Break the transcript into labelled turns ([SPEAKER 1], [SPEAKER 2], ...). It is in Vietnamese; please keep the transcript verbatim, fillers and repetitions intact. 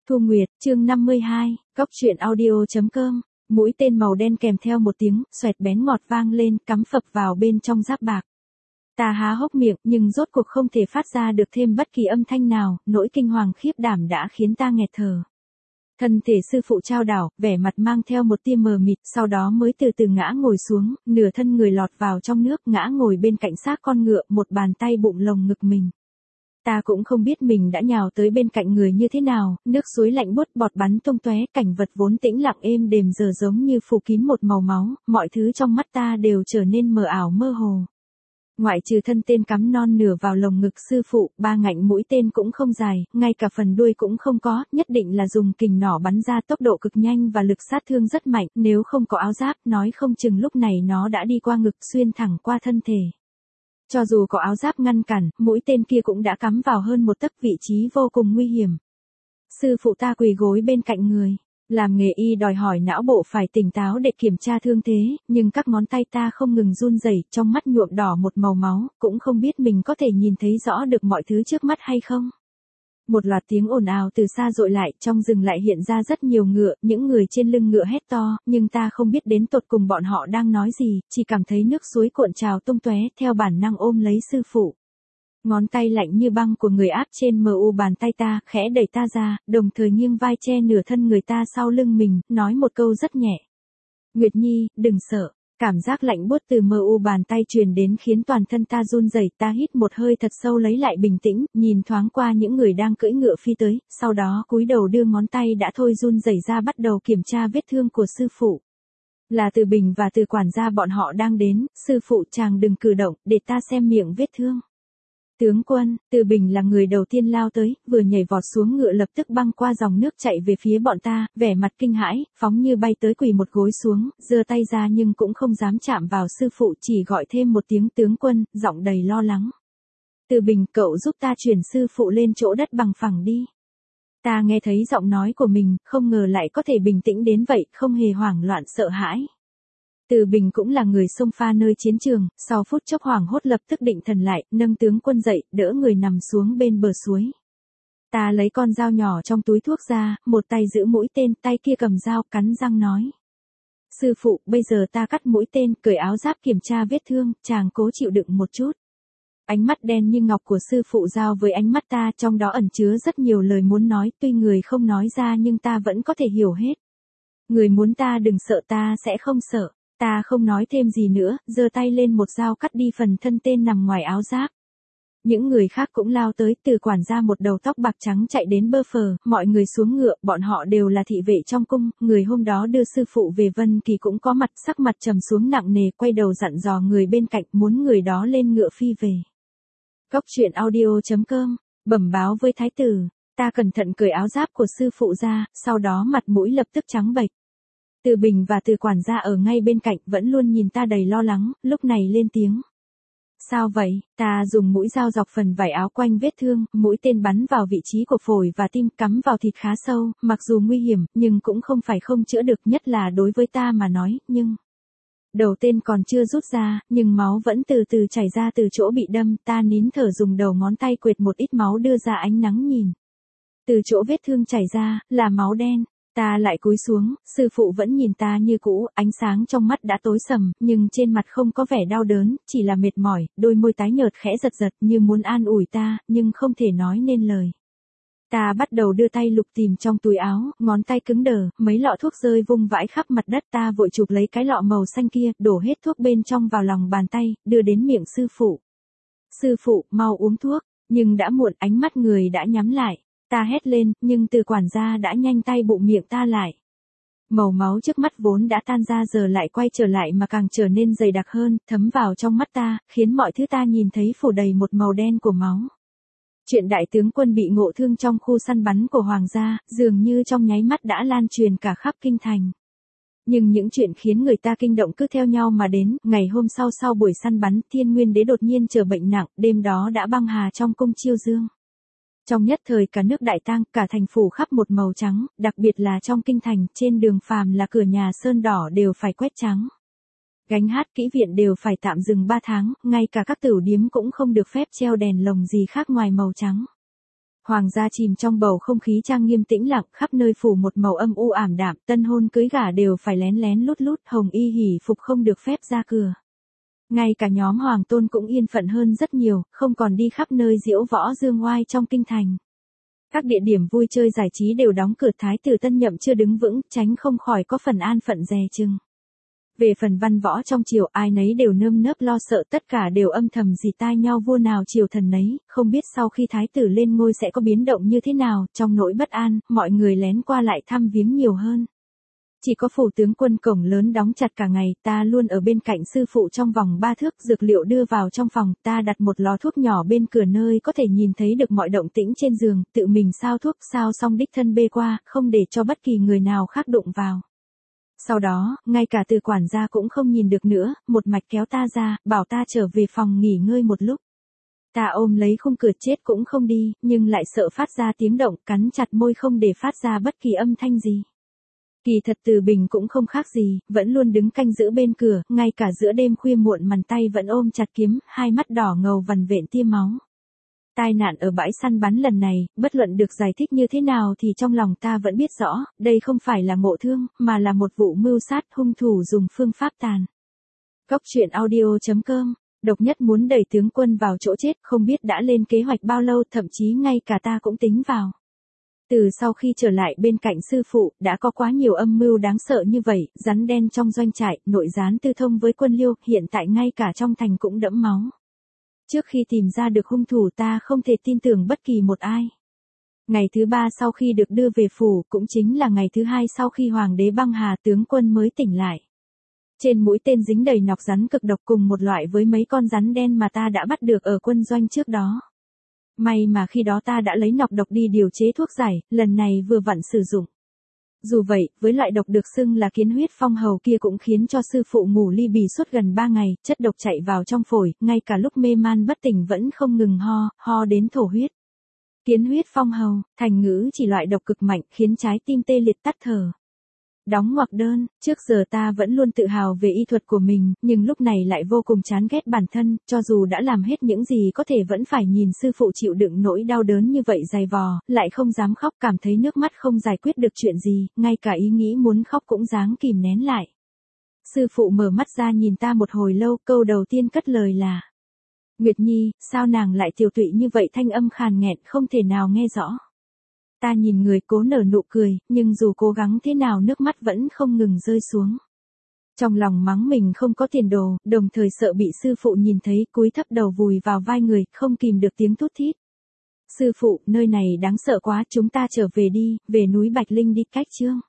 [SPEAKER 1] Thu Nguyệt, chương năm mươi hai, Cóc truyện audio.com, mũi tên màu đen kèm theo một tiếng, xoẹt bén ngọt vang lên, cắm phập vào bên trong giáp bạc. Ta há hốc miệng, nhưng rốt cuộc không thể phát ra được thêm bất kỳ âm thanh nào, nỗi kinh hoàng khiếp đảm đã khiến ta nghẹt thở. Thân thể sư phụ trao đảo, vẻ mặt mang theo một tia mờ mịt, sau đó mới từ từ ngã ngồi xuống, nửa thân người lọt vào trong nước, ngã ngồi bên cạnh xác con ngựa, một bàn tay bụng lồng ngực mình. Ta cũng không biết mình đã nhào tới bên cạnh người như thế nào, nước suối lạnh buốt bọt bắn tung tóe, cảnh vật vốn tĩnh lặng êm đềm giờ giống như phủ kín một màu máu, mọi thứ trong mắt ta đều trở nên mờ ảo mơ hồ. Ngoại trừ thân tên cắm non nửa vào lồng ngực sư phụ, ba ngạnh mũi tên cũng không dài, ngay cả phần đuôi cũng không có, nhất định là dùng kình nỏ bắn ra tốc độ cực nhanh và lực sát thương rất mạnh, nếu không có áo giáp, nói không chừng lúc này nó đã đi qua ngực xuyên thẳng qua thân thể. Cho dù có áo giáp ngăn cản, mũi tên kia cũng đã cắm vào hơn một tấc, vị trí vô cùng nguy hiểm. Sư phụ ta quỳ gối bên cạnh người. Làm nghề y đòi hỏi não bộ phải tỉnh táo để kiểm tra thương thế, nhưng các ngón tay ta không ngừng run rẩy, trong mắt nhuộm đỏ một màu máu, cũng không biết mình có thể nhìn thấy rõ được mọi thứ trước mắt hay không. Một loạt tiếng ồn ào từ xa dội lại, trong rừng lại hiện ra rất nhiều ngựa, những người trên lưng ngựa hét to, nhưng ta không biết đến tột cùng bọn họ đang nói gì, chỉ cảm thấy nước suối cuộn trào tung tóe, theo bản năng ôm lấy sư phụ. Ngón tay lạnh như băng của người áp trên mờ u bàn tay ta, khẽ đẩy ta ra, đồng thời nghiêng vai che nửa thân người ta sau lưng mình, nói một câu rất nhẹ. Nguyệt Nhi, đừng sợ. Cảm giác lạnh buốt từ mờ u bàn tay truyền đến khiến toàn thân ta run rẩy, ta hít một hơi thật sâu lấy lại bình tĩnh, nhìn thoáng qua những người đang cưỡi ngựa phi tới, sau đó cúi đầu đưa ngón tay đã thôi run rẩy ra bắt đầu kiểm tra vết thương của sư phụ. Là Từ Bình và Từ quản gia bọn họ đang đến, sư phụ chàng đừng cử động, để ta xem miệng vết thương. Tướng quân, Từ Bình là người đầu tiên lao tới, vừa nhảy vọt xuống ngựa lập tức băng qua dòng nước chạy về phía bọn ta, vẻ mặt kinh hãi, phóng như bay tới quỳ một gối xuống, giơ tay ra nhưng cũng không dám chạm vào sư phụ, chỉ gọi thêm một tiếng tướng quân, giọng đầy lo lắng. Từ Bình, cậu giúp ta chuyển sư phụ lên chỗ đất bằng phẳng đi. Ta nghe thấy giọng nói của mình, không ngờ lại có thể bình tĩnh đến vậy, không hề hoảng loạn sợ hãi. Từ Bình cũng là người xông pha nơi chiến trường, sau phút chốc hoảng hốt lập tức định thần lại, nâng tướng quân dậy, đỡ người nằm xuống bên bờ suối. Ta lấy con dao nhỏ trong túi thuốc ra, một tay giữ mũi tên, tay kia cầm dao, cắn răng nói. Sư phụ, bây giờ ta cắt mũi tên, cởi áo giáp kiểm tra vết thương, chàng cố chịu đựng một chút. Ánh mắt đen như ngọc của sư phụ giao với ánh mắt ta, trong đó ẩn chứa rất nhiều lời muốn nói, tuy người không nói ra nhưng ta vẫn có thể hiểu hết. Người muốn ta đừng sợ, ta sẽ không sợ. Ta không nói thêm gì nữa, giơ tay lên một dao cắt đi phần thân tên nằm ngoài áo giáp. Những người khác cũng lao tới, Từ quản gia một đầu tóc bạc trắng chạy đến bơ phờ, mọi người xuống ngựa, bọn họ đều là thị vệ trong cung, người hôm đó đưa sư phụ về Vân Kỳ cũng có mặt, sắc mặt trầm xuống nặng nề, quay đầu dặn dò người bên cạnh muốn người đó lên ngựa phi về. Cóc truyện audio.com, bẩm báo với thái tử, ta cẩn thận cởi áo giáp của sư phụ ra, sau đó mặt mũi lập tức trắng bệch. Từ Bình và Từ quản gia ở ngay bên cạnh vẫn luôn nhìn ta đầy lo lắng, lúc này lên tiếng. Sao vậy? Ta dùng mũi dao dọc phần vải áo quanh vết thương, mũi tên bắn vào vị trí của phổi và tim, cắm vào thịt khá sâu, mặc dù nguy hiểm, nhưng cũng không phải không chữa được, nhất là đối với ta mà nói, nhưng... Đầu tên còn chưa rút ra, nhưng máu vẫn từ từ chảy ra từ chỗ bị đâm, ta nín thở dùng đầu ngón tay quệt một ít máu đưa ra ánh nắng nhìn. Từ chỗ vết thương chảy ra, là máu đen. Ta lại cúi xuống, sư phụ vẫn nhìn ta như cũ, ánh sáng trong mắt đã tối sầm, nhưng trên mặt không có vẻ đau đớn, chỉ là mệt mỏi, đôi môi tái nhợt khẽ giật giật như muốn an ủi ta, nhưng không thể nói nên lời. Ta bắt đầu đưa tay lục tìm trong túi áo, ngón tay cứng đờ, mấy lọ thuốc rơi vung vãi khắp mặt đất, ta vội chụp lấy cái lọ màu xanh kia, đổ hết thuốc bên trong vào lòng bàn tay, đưa đến miệng sư phụ. Sư phụ, mau uống thuốc, nhưng đã muộn, ánh mắt người đã nhắm lại. Ta hét lên, nhưng Từ quản gia đã nhanh tay bụng miệng ta lại. Màu máu trước mắt vốn đã tan ra giờ lại quay trở lại mà càng trở nên dày đặc hơn, thấm vào trong mắt ta, khiến mọi thứ ta nhìn thấy phủ đầy một màu đen của máu. Chuyện đại tướng quân bị ngộ thương trong khu săn bắn của hoàng gia, dường như trong nháy mắt đã lan truyền cả khắp kinh thành. Nhưng những chuyện khiến người ta kinh động cứ theo nhau mà đến, ngày hôm sau sau buổi săn bắn, Thiên Nguyên Đế đột nhiên trở bệnh nặng, đêm đó đã băng hà trong cung Chiêu Dương. Trong nhất thời cả nước đại tang, cả thành phủ khắp một màu trắng, đặc biệt là trong kinh thành, trên đường phàm là cửa nhà sơn đỏ đều phải quét trắng. Gánh hát kỹ viện đều phải tạm dừng ba tháng, ngay cả các tửu điếm cũng không được phép treo đèn lồng gì khác ngoài màu trắng. Hoàng gia chìm trong bầu không khí trang nghiêm tĩnh lặng, khắp nơi phủ một màu âm u ảm đạm, tân hôn cưới gả đều phải lén lén lút lút, hồng y hỉ phục không được phép ra cửa. Ngay cả nhóm hoàng tôn cũng yên phận hơn rất nhiều, không còn đi khắp nơi diễu võ dương oai trong kinh thành. Các địa điểm vui chơi giải trí đều đóng cửa, thái tử tân nhậm chưa đứng vững, tránh không khỏi có phần an phận dè chừng. Về phần văn võ trong triều, ai nấy đều nơm nớp lo sợ, tất cả đều âm thầm dì tai nhau vua nào triều thần nấy, không biết sau khi thái tử lên ngôi sẽ có biến động như thế nào, trong nỗi bất an, mọi người lén qua lại thăm viếng nhiều hơn. Chỉ có phủ tướng quân cổng lớn đóng chặt cả ngày, ta luôn ở bên cạnh sư phụ trong vòng ba thước, dược liệu đưa vào trong phòng, ta đặt một lò thuốc nhỏ bên cửa nơi có thể nhìn thấy được mọi động tĩnh trên giường, tự mình sao thuốc sao xong đích thân bê qua, không để cho bất kỳ người nào khác đụng vào. Sau đó, ngay cả từ quản gia cũng không nhìn được nữa, một mạch kéo ta ra, bảo ta trở về phòng nghỉ ngơi một lúc. Ta ôm lấy khung cửa chết cũng không đi, nhưng lại sợ phát ra tiếng động, cắn chặt môi không để phát ra bất kỳ âm thanh gì. Kỳ thật Từ Bình cũng không khác gì, vẫn luôn đứng canh giữ bên cửa, ngay cả giữa đêm khuya muộn màn tay vẫn ôm chặt kiếm, hai mắt đỏ ngầu vằn vện tia máu. Tai nạn ở bãi săn bắn lần này, bất luận được giải thích như thế nào thì trong lòng ta vẫn biết rõ, đây không phải là ngộ thương, mà là một vụ mưu sát, hung thủ dùng phương pháp tàn. Cốc truyện audio chấm com, độc nhất muốn đẩy tướng quân vào chỗ chết, không biết đã lên kế hoạch bao lâu, thậm chí ngay cả ta cũng tính vào. Từ sau khi trở lại bên cạnh sư phụ, đã có quá nhiều âm mưu đáng sợ như vậy, rắn đen trong doanh trại, nội gián tư thông với quân Liêu, hiện tại ngay cả trong thành cũng đẫm máu. Trước khi tìm ra được hung thủ ta không thể tin tưởng bất kỳ một ai. Ngày thứ ba sau khi được đưa về phủ, cũng chính là ngày thứ hai sau khi hoàng đế băng hà, tướng quân mới tỉnh lại. Trên mũi tên dính đầy nọc rắn cực độc, cùng một loại với mấy con rắn đen mà ta đã bắt được ở quân doanh trước đó. May mà khi đó ta đã lấy nọc độc đi điều chế thuốc giải, lần này vừa vặn sử dụng. Dù vậy, với loại độc được xưng là kiến huyết phong hầu kia cũng khiến cho sư phụ ngủ ly bì suốt gần ba ngày, chất độc chạy vào trong phổi, ngay cả lúc mê man bất tỉnh vẫn không ngừng ho, ho đến thổ huyết. Kiến huyết phong hầu, thành ngữ chỉ loại độc cực mạnh, khiến trái tim tê liệt tắt thở. Đóng ngoặc đơn, trước giờ ta vẫn luôn tự hào về y thuật của mình, nhưng lúc này lại vô cùng chán ghét bản thân, cho dù đã làm hết những gì có thể vẫn phải nhìn sư phụ chịu đựng nỗi đau đớn như vậy dày vò, lại không dám khóc, cảm thấy nước mắt không giải quyết được chuyện gì, ngay cả ý nghĩ muốn khóc cũng dáng kìm nén lại. Sư phụ mở mắt ra nhìn ta một hồi lâu, câu đầu tiên cất lời là: Nguyệt Nhi, sao nàng lại tiều tụy như vậy, thanh âm khàn nghẹn không thể nào nghe rõ. Ta nhìn người cố nở nụ cười, nhưng dù cố gắng thế nào nước mắt vẫn không ngừng rơi xuống. Trong lòng mắng mình không có tiền đồ, đồng thời sợ bị sư phụ nhìn thấy, cúi thấp đầu vùi vào vai người, không kìm được tiếng thút thít. Sư phụ, nơi này đáng sợ quá, chúng ta trở về đi, về núi Bạch Linh đi, cách chương.